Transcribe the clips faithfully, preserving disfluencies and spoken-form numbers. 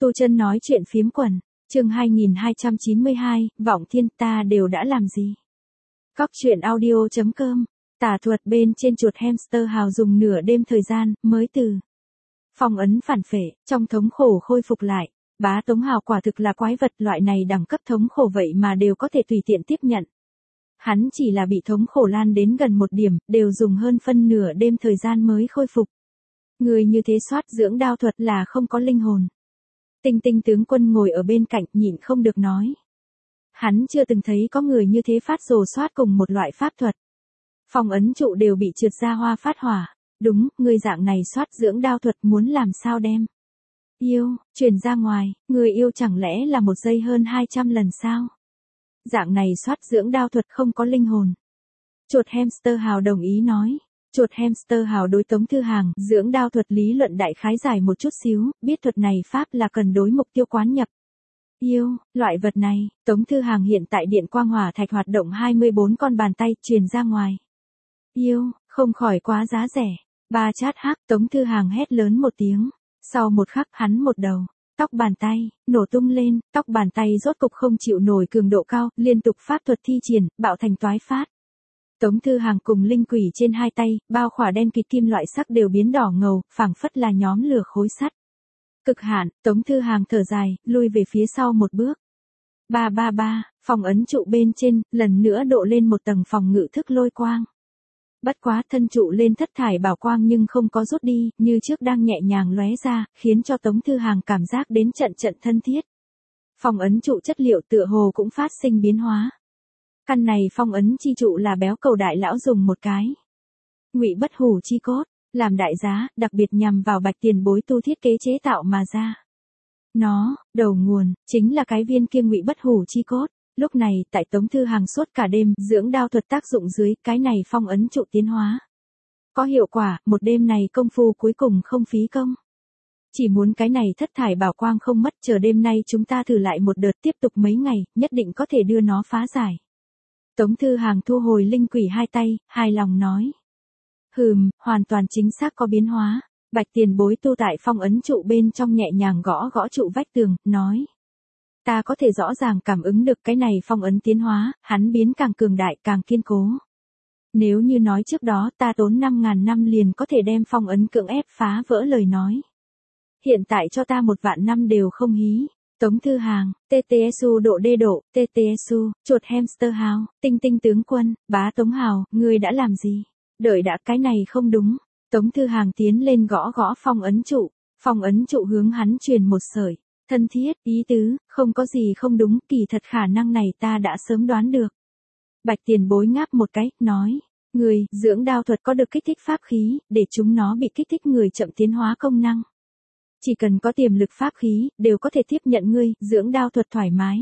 Tu Chân nói chuyện phiếm quần, chương hai nghìn hai trăm chín mươi hai, Vọng Thiên ta đều đã làm gì? Cóc truyện audio chấm com, tà thuật bên trên chuột hamster hào dùng nửa đêm thời gian, mới từ phong ấn phản phệ, trong thống khổ khôi phục lại. Bá Tống Hào quả thực là quái vật, loại này đẳng cấp thống khổ vậy mà đều có thể tùy tiện tiếp nhận. Hắn chỉ là bị thống khổ lan đến gần một điểm, đều dùng hơn phân nửa đêm thời gian mới khôi phục. Người như thế soát dưỡng đao thuật là không có linh hồn. Tinh Tinh tướng quân ngồi ở bên cạnh nhịn không được nói. Hắn chưa từng thấy có người như thế phát rồ soát cùng một loại pháp thuật. Phong ấn trụ đều bị trượt ra hoa phát hỏa. Đúng, người dạng này soát dưỡng đao thuật muốn làm sao đem yêu, truyền ra ngoài, người yêu chẳng lẽ là một giây hơn hai trăm lần sao? Dạng này soát dưỡng đao thuật không có linh hồn. Chuột hamster hào đồng ý nói. Chuột hamster hào đối Tống Thư Hàng, dưỡng đao thuật lý luận đại khái giải một chút xíu, biết thuật này pháp là cần đối mục tiêu quán nhập. Yêu, loại vật này, Tống Thư Hàng hiện tại điện quang hỏa thạch hoạt động hai mươi bốn con bàn tay truyền ra ngoài. Yêu, không khỏi quá giá rẻ. Ba chát hắc, Tống Thư Hàng hét lớn một tiếng. Sau một khắc hắn một đầu, tóc bàn tay, nổ tung lên, tóc bàn tay rốt cục không chịu nổi cường độ cao, liên tục pháp thuật thi triển, bạo thành toái phát. Tống Thư Hàng cùng linh quỷ trên hai tay, bao khỏa đen kịt kim loại sắc đều biến đỏ ngầu, phảng phất là nhóm lửa khối sắt. Cực hạn, Tống Thư Hàng thở dài, lui về phía sau một bước. Ba ba ba, phòng ấn trụ bên trên, lần nữa độ lên một tầng phòng ngự thức lôi quang. Bất quá thân trụ lên thất thải bảo quang nhưng không có rút đi, như trước đang nhẹ nhàng lóe ra, khiến cho Tống Thư Hàng cảm giác đến trận trận thân thiết. Phong ấn trụ chất liệu tựa hồ cũng phát sinh biến hóa. Căn này phong ấn chi trụ là béo cầu đại lão dùng một cái ngụy bất hủ chi cốt, làm đại giá, đặc biệt nhằm vào Bạch Tiền Bối tu thiết kế chế tạo mà ra. Nó, đầu nguồn, chính là cái viên kia ngụy bất hủ chi cốt. Lúc này, tại Tống Thư Hàng suốt cả đêm, dưỡng đao thuật tác dụng dưới, cái này phong ấn trụ tiến hóa. Có hiệu quả, một đêm này công phu cuối cùng không phí công. Chỉ muốn cái này thất thải bảo quang không mất, chờ đêm nay chúng ta thử lại một đợt tiếp tục mấy ngày, nhất định có thể đưa nó phá giải. Tống Thư Hàng thu hồi linh quỷ hai tay, hài lòng nói. Hừm, hoàn toàn chính xác có biến hóa. Bạch Tiền Bối tu tại phong ấn trụ bên trong nhẹ nhàng gõ gõ trụ vách tường, nói. Ta có thể rõ ràng cảm ứng được cái này phong ấn tiến hóa, hắn biến càng cường đại càng kiên cố. Nếu như nói trước đó ta tốn năm ngàn năm liền có thể đem phong ấn cưỡng ép phá vỡ lời nói. Hiện tại cho ta một vạn năm đều không hí. Tống Thư Hàng, tê tê ét u độ đê độ, tê tê ét u, chuột hamster hào, Tinh Tinh tướng quân, Bá Tống Hào, ngươi đã làm gì? Đợi đã, cái này không đúng. Tống Thư Hàng tiến lên gõ gõ phong ấn trụ, phong ấn trụ hướng hắn truyền một sợi. Thân thiết, ý tứ, không có gì không đúng, kỳ thật khả năng này ta đã sớm đoán được. Bạch Tiền Bối ngáp một cái, nói, người, dưỡng đao thuật có được kích thích pháp khí, để chúng nó bị kích thích người chậm tiến hóa công năng. Chỉ cần có tiềm lực pháp khí, đều có thể tiếp nhận ngươi, dưỡng đao thuật thoải mái.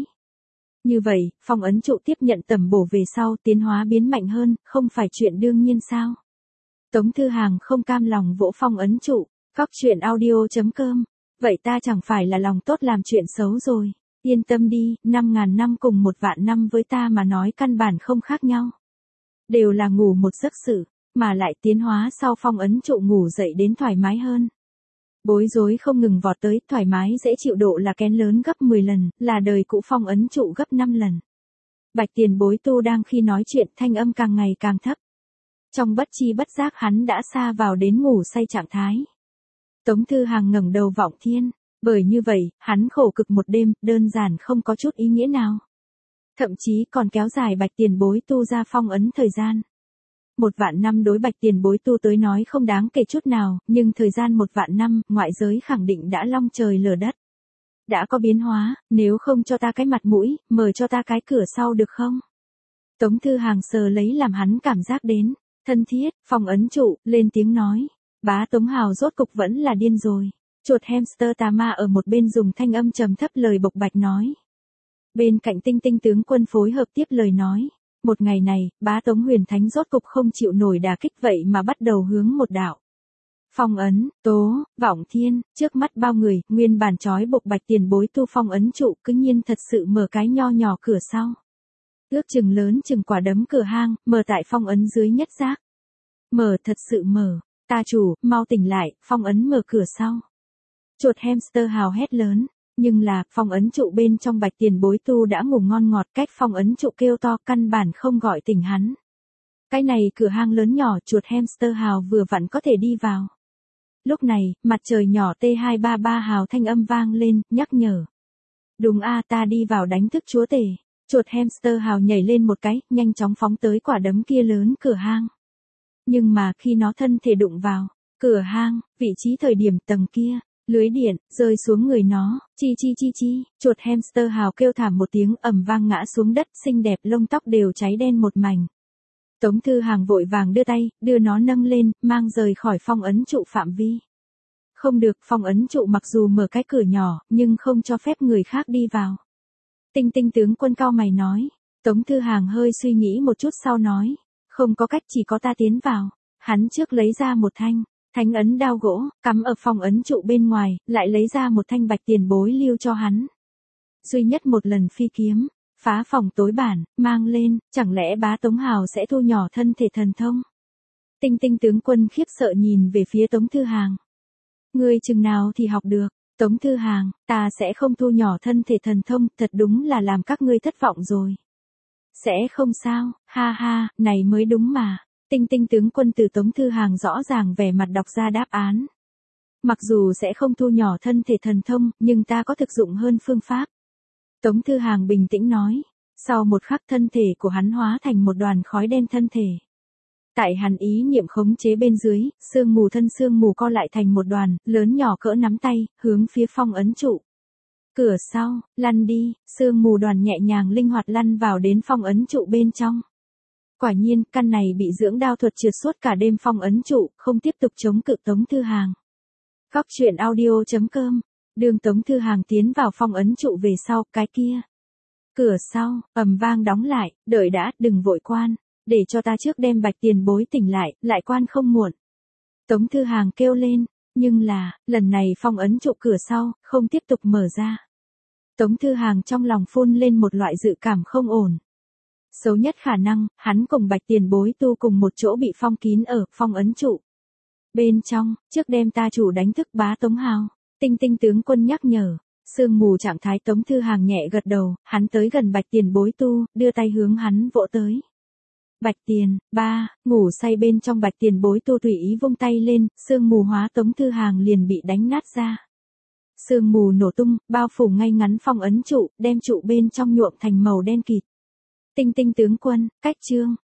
Như vậy, phong ấn trụ tiếp nhận tầm bổ về sau, tiến hóa biến mạnh hơn, không phải chuyện đương nhiên sao? Tống Thư Hàng không cam lòng vỗ phong ấn trụ, cóc truyện audio chấm com. Vậy ta chẳng phải là lòng tốt làm chuyện xấu rồi. Yên tâm đi, năm ngàn năm cùng một vạn năm với ta mà nói căn bản không khác nhau. Đều là ngủ một giấc sự, mà lại tiến hóa sau phong ấn trụ ngủ dậy đến thoải mái hơn. Bối rối không ngừng vọt tới, thoải mái dễ chịu độ là kén lớn gấp mười lần, là đời cũ phong ấn trụ gấp năm lần. Bạch Tiền Bối tu đang khi nói chuyện thanh âm càng ngày càng thấp. Trong bất chi bất giác hắn đã xa vào đến ngủ say trạng thái. Tống Thư Hàng ngẩng đầu Vọng Thiên, bởi như vậy, hắn khổ cực một đêm, đơn giản không có chút ý nghĩa nào. Thậm chí còn kéo dài Bạch Tiền Bối tu ra phong ấn thời gian. Một vạn năm đối Bạch Tiền Bối tu tới nói không đáng kể chút nào, nhưng thời gian một vạn năm, ngoại giới khẳng định đã long trời lở đất. Đã có biến hóa, nếu không cho ta cái mặt mũi, mở cho ta cái cửa sau được không? Tống Thư Hàng sờ lấy làm hắn cảm giác đến, thân thiết, phong ấn trụ, lên tiếng nói. Bá Tống Hào rốt cục vẫn là điên rồi. Chuột hamster tà ma ở một bên dùng thanh âm trầm thấp lời bộc bạch nói. Bên cạnh Tinh Tinh tướng quân phối hợp tiếp lời nói. Một ngày này, Bá Tống Huyền Thánh rốt cục không chịu nổi đả kích vậy mà bắt đầu hướng một đạo. Phong ấn, tố, Vọng Thiên, trước mắt bao người, nguyên bản trói buộc Bạch Tiền Bối tu phong ấn trụ cứ nhiên thật sự mở cái nho nhỏ cửa sau. Ước chừng lớn chừng quả đấm cửa hang, mở tại phong ấn dưới nhất giác. Mở thật sự mở. Ta chủ, mau tỉnh lại, phong ấn mở cửa sau. Chuột hamster hào hét lớn, Nhưng là, phong ấn trụ bên trong Bạch Tiền Bối tu đã ngủ ngon ngọt, cách phong ấn trụ kêu to căn bản không gọi tỉnh hắn. Cái này cửa hang lớn nhỏ chuột hamster hào vừa vặn có thể đi vào. Lúc này, mặt trời nhỏ T hai ba ba hào thanh âm vang lên, nhắc nhở. Đúng a, ta đi vào đánh thức chúa tể. Chuột hamster hào nhảy lên một cái, nhanh chóng phóng tới quả đấm kia lớn cửa hang. Nhưng mà khi nó thân thể đụng vào cửa hang, vị trí thời điểm tầng kia, lưới điện rơi xuống người nó, chi chi chi chi, chuột hamster hào kêu thảm một tiếng ầm vang ngã xuống đất, xinh đẹp lông tóc đều cháy đen một mảnh. Tống Thư Hàng vội vàng đưa tay, đưa nó nâng lên, mang rời khỏi phong ấn trụ phạm vi. Không được, phong ấn trụ mặc dù mở cái cửa nhỏ, nhưng không cho phép người khác đi vào. Tinh Tinh tướng quân cao mày nói. Tống Thư Hàng hơi suy nghĩ một chút sau nói. Không có cách, chỉ có ta tiến vào. Hắn trước lấy ra một thanh thánh ấn đao gỗ, cắm ở phong ấn trụ bên ngoài, lại lấy ra một thanh Bạch Tiền Bối lưu cho hắn. Duy nhất một lần phi kiếm, phá phòng tối bản, mang lên, chẳng lẽ bá Tống Hào sẽ thu nhỏ thân thể thần thông? Tinh Tinh tướng quân khiếp sợ nhìn về phía Tống Thư Hàng. Ngươi chừng nào thì học được? Tống Thư Hàng, ta sẽ không thu nhỏ thân thể thần thông, thật đúng là làm các ngươi thất vọng rồi. Sẽ không sao, ha ha, này mới đúng mà. Tinh Tinh tướng quân từ Tống Thư Hàng rõ ràng vẻ mặt đọc ra đáp án. Mặc dù sẽ không thu nhỏ thân thể thần thông, nhưng ta có thực dụng hơn phương pháp. Tống Thư Hàng bình tĩnh nói. Sau một khắc thân thể của hắn hóa thành một đoàn khói đen thân thể. Tại hắn ý niệm khống chế bên dưới, sương mù thân sương mù co lại thành một đoàn, lớn nhỏ cỡ nắm tay, hướng phía phong ấn trụ. Cửa sau, lăn đi, sương mù đoàn nhẹ nhàng linh hoạt lăn vào đến phong ấn trụ bên trong. Quả nhiên, căn này bị dưỡng đao thuật trượt suốt cả đêm phong ấn trụ, không tiếp tục chống cự Tống Thư Hàng. Góc truyện audio chấm com. Đường Tống Thư Hàng tiến vào phong ấn trụ về sau, cái kia. Cửa sau, ầm vang đóng lại, đợi đã, đừng vội quan, để cho ta trước đem Bạch Tiền Bối tỉnh lại, lại quan không muộn. Tống Thư Hàng kêu lên, nhưng là, lần này phong ấn trụ cửa sau, không tiếp tục mở ra. Tống Thư Hàng trong lòng phun lên một loại dự cảm không ổn. Xấu nhất khả năng, hắn cùng Bạch Tiền Bối tu cùng một chỗ bị phong kín ở phong ấn trụ. Bên trong, trước đem ta chủ đánh thức bá Tống Hào. Tinh Tinh tướng quân nhắc nhở. Sương mù trạng thái Tống Thư Hàng nhẹ gật đầu, hắn tới gần Bạch Tiền Bối tu, đưa tay hướng hắn vỗ tới. Bạch Tiền, ba, ngủ say bên trong Bạch Tiền Bối tu tùy ý vung tay lên, sương mù hóa Tống Thư Hàng liền bị đánh nát ra. Sương mù nổ tung, bao phủ ngay ngắn phong ấn trụ, đem trụ bên trong nhuộm thành màu đen kịt. Tinh Tinh tướng quân, cách chương.